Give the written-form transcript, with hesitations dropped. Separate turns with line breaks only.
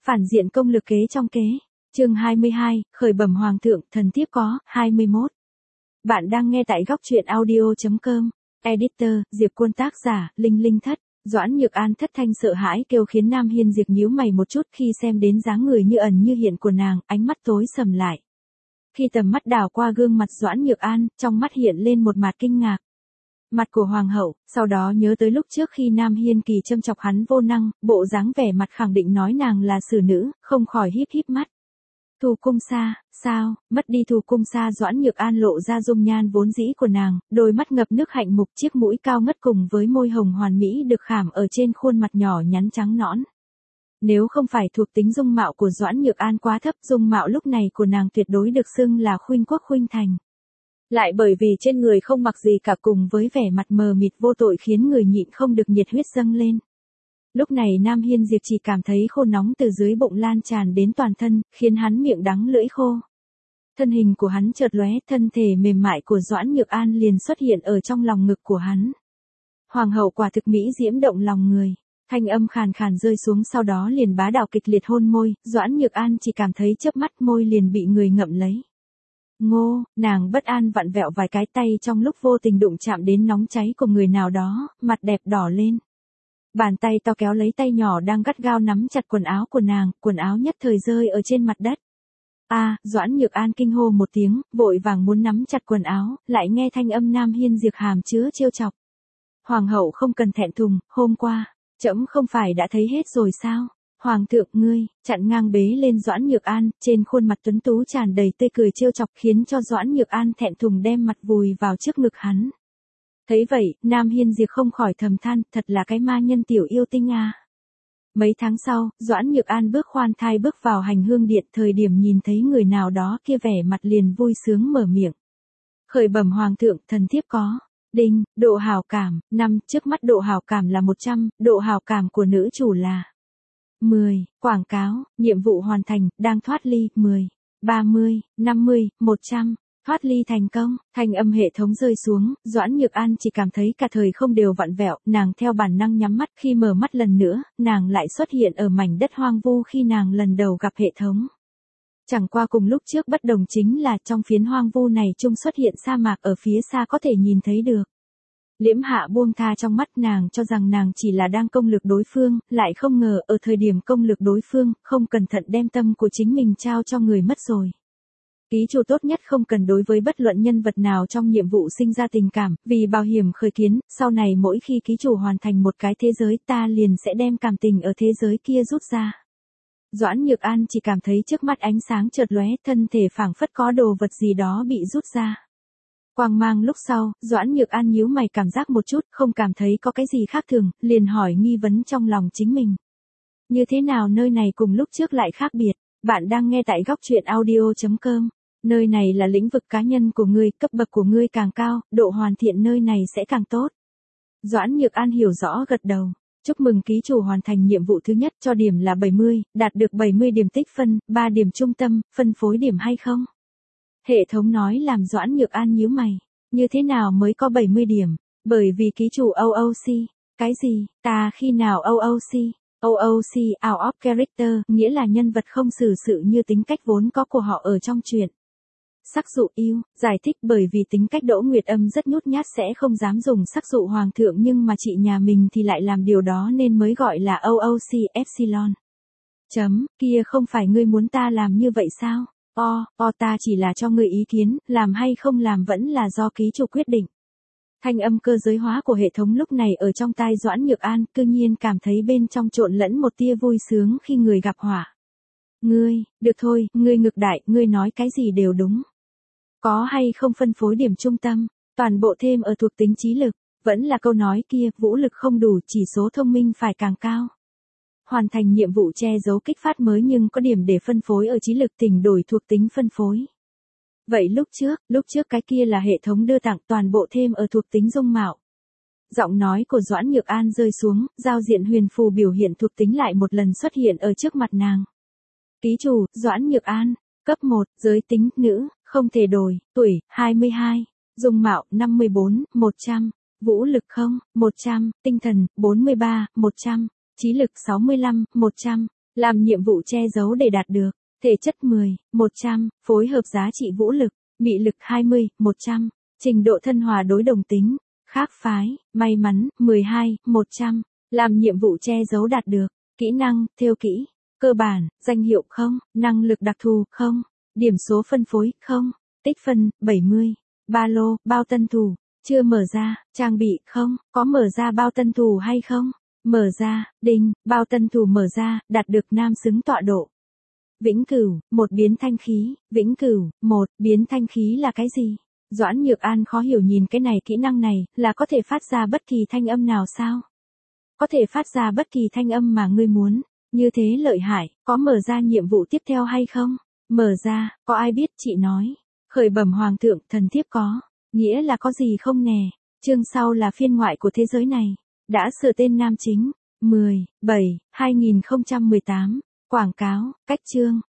Phản diện công lực kế trong kế. Chương 22, khởi bẩm hoàng thượng, thần thiếp có. 21. Bạn đang nghe tại góc truyện audio.com. Editor, Diệp Quân, tác giả, Linh Linh Thất. Doãn Nhược An thất thanh sợ hãi kêu khiến Nam Hiên Diệp nhíu mày một chút khi xem đến dáng người như ẩn như hiện của nàng, ánh mắt tối sầm lại. Khi tầm mắt đảo qua gương mặt Doãn Nhược An, trong mắt hiện lên một mặt kinh ngạc. Mặt của hoàng hậu, sau đó nhớ tới lúc trước khi Nam Hiên Kỳ châm chọc hắn vô năng, bộ dáng vẻ mặt khẳng định nói nàng là xử nữ, không khỏi híp híp mắt. Thù cung xa, sao, mất đi thù cung xa. Doãn Nhược An lộ ra dung nhan vốn dĩ của nàng, đôi mắt ngập nước hạnh mục, chiếc mũi cao ngất cùng với môi hồng hoàn mỹ được khảm ở trên khuôn mặt nhỏ nhắn trắng nõn. Nếu không phải thuộc tính dung mạo của Doãn Nhược An quá thấp, dung mạo lúc này của nàng tuyệt đối được xưng là khuynh quốc khuynh thành. Lại bởi vì trên người không mặc gì cả cùng với vẻ mặt mờ mịt vô tội khiến người nhịn không được nhiệt huyết dâng lên. Lúc này Nam Hiên Diệp chỉ cảm thấy khô nóng từ dưới bụng lan tràn đến toàn thân, khiến hắn miệng đắng lưỡi khô. Thân hình của hắn chợt lóe, thân thể mềm mại của Doãn Nhược An liền xuất hiện ở trong lòng ngực của hắn. Hoàng hậu quả thực mỹ diễm động lòng người. Thanh âm khàn khàn rơi xuống sau đó liền bá đạo kịch liệt hôn môi, Doãn Nhược An chỉ cảm thấy chớp mắt môi liền bị người ngậm lấy. Ngô, nàng bất an vặn vẹo vài cái tay trong lúc vô tình đụng chạm đến nóng cháy của người nào đó, mặt đẹp đỏ lên. Bàn tay to kéo lấy tay nhỏ đang gắt gao nắm chặt quần áo của nàng, quần áo nhất thời rơi ở trên mặt đất. Doãn Nhược An kinh hô một tiếng, vội vàng muốn nắm chặt quần áo, lại nghe thanh âm Nam Hiên Diệp hàm chứa trêu chọc. Hoàng hậu không cần thẹn thùng, hôm qua, trẫm không phải đã thấy hết rồi sao? Hoàng thượng ngươi, chặn ngang bế lên Doãn Nhược An, trên khuôn mặt tuấn tú tràn đầy tươi cười trêu chọc khiến cho Doãn Nhược An thẹn thùng đem mặt vùi vào trước ngực hắn. Thấy vậy, Nam Hiên Diệp không khỏi thầm than, thật là cái ma nhân tiểu yêu tinh à. Mấy tháng sau, Doãn Nhược An bước khoan thai bước vào hành hương điện, thời điểm nhìn thấy người nào đó kia vẻ mặt liền vui sướng mở miệng. Khởi bẩm hoàng thượng, thần thiếp có. Đinh, độ hảo cảm, 5, trước mắt độ hảo cảm là 100, độ hảo cảm của nữ chủ là 10, quảng cáo, nhiệm vụ hoàn thành, đang thoát ly, 10, 30, 50, 100, thoát ly thành công, thanh âm hệ thống rơi xuống, Doãn Nhược An chỉ cảm thấy cả thời không đều vặn vẹo, nàng theo bản năng nhắm mắt, khi mở mắt lần nữa, nàng lại xuất hiện ở mảnh đất hoang vu khi nàng lần đầu gặp hệ thống. Chẳng qua cùng lúc trước bất đồng chính là trong phiến hoang vu này chung xuất hiện sa mạc ở phía xa có thể nhìn thấy được. Liễm Hạ buông tha trong mắt nàng cho rằng nàng chỉ là đang công lược đối phương, lại không ngờ ở thời điểm công lược đối phương, không cẩn thận đem tâm của chính mình trao cho người mất rồi. Ký chủ tốt nhất không cần đối với bất luận nhân vật nào trong nhiệm vụ sinh ra tình cảm, vì bảo hiểm khởi kiến, sau này mỗi khi ký chủ hoàn thành một cái thế giới ta liền sẽ đem cảm tình ở thế giới kia rút ra. Doãn Nhược An chỉ cảm thấy trước mắt ánh sáng chợt lóe, thân thể phảng phất có đồ vật gì đó bị rút ra. Quang mang lúc sau, Doãn Nhược An nhíu mày cảm giác một chút, không cảm thấy có cái gì khác thường, liền hỏi nghi vấn trong lòng chính mình. Như thế nào nơi này cùng lúc trước lại khác biệt? Bạn đang nghe tại góc truyện audio.com. Nơi này là lĩnh vực cá nhân của ngươi, cấp bậc của ngươi càng cao, độ hoàn thiện nơi này sẽ càng tốt. Doãn Nhược An hiểu rõ gật đầu. Chúc mừng ký chủ hoàn thành nhiệm vụ thứ nhất, cho điểm là 70, đạt được 70 điểm tích phân, 3 điểm trung tâm, phân phối điểm hay không? Hệ thống nói làm Doãn Nhược An nhíu mày. Như thế nào mới có 70 điểm? Bởi vì ký chủ OOC. Cái gì? Ta khi nào OOC? OOC, out of character, nghĩa là nhân vật không xử sự như tính cách vốn có của họ ở trong truyện. Sắc dụ yêu, giải thích bởi vì tính cách Đỗ Nguyệt Âm rất nhút nhát sẽ không dám dùng sắc dụ hoàng thượng nhưng mà chị nhà mình thì lại làm điều đó nên mới gọi là OOC Epsilon. Kia không phải ngươi muốn ta làm như vậy sao? Ta chỉ là cho ngươi ý kiến, làm hay không làm vẫn là do ký chủ quyết định. Thanh âm cơ giới hóa của hệ thống lúc này ở trong tai Doãn Nhược An, cư nhiên cảm thấy bên trong trộn lẫn một tia vui sướng khi người gặp họa. Ngươi, được thôi, ngươi ngược đại, ngươi nói cái gì đều đúng. Có hay không phân phối điểm trung tâm, toàn bộ thêm ở thuộc tính trí lực, vẫn là câu nói kia, vũ lực không đủ, chỉ số thông minh phải càng cao. Hoàn thành nhiệm vụ che giấu kích phát mới nhưng có điểm để phân phối ở trí lực tỉnh đổi thuộc tính phân phối. Vậy lúc trước cái kia là hệ thống đưa tặng toàn bộ thêm ở thuộc tính dung mạo. Giọng nói của Doãn Nhược An rơi xuống, giao diện huyền phù biểu hiện thuộc tính lại một lần xuất hiện ở trước mặt nàng. Ký chủ, Doãn Nhược An, cấp 1, giới tính, nữ, không thể đổi, tuổi, 22, dung mạo, 54, 100, vũ lực không, 100, tinh thần, 43, 100, trí lực 65, 100, Làm nhiệm vụ che giấu để đạt được. Thể chất 10, 100, phối hợp giá trị vũ lực, mị lực 20, 100, trình độ thân hòa đối đồng tính, khác phái, may mắn, 12, 100, làm nhiệm vụ che giấu đạt được. Kỹ năng, thêu kỹ, cơ bản, danh hiệu không, năng lực đặc thù không, điểm số phân phối không, tích phân, 70, ba lô, bao tân thủ, chưa mở ra, trang bị không, có mở ra bao tân thủ hay không, mở ra, đinh, bao tân thủ mở ra, đạt được nam xứng tọa độ. Vĩnh cửu, một biến thanh khí, vĩnh cửu, một, biến thanh khí là cái gì? Doãn Nhược An khó hiểu nhìn cái này kỹ năng này, là có thể phát ra bất kỳ thanh âm nào sao? Có thể phát ra bất kỳ thanh âm mà ngươi muốn, như thế lợi hại, có mở ra nhiệm vụ tiếp theo hay không? Mở ra, có ai biết chị nói. Khởi bẩm hoàng thượng, thần thiếp có, nghĩa là có gì không nè, chương sau là phiên ngoại của thế giới này, đã sửa tên nam chính, 10/7/2018, quảng cáo, cách chương.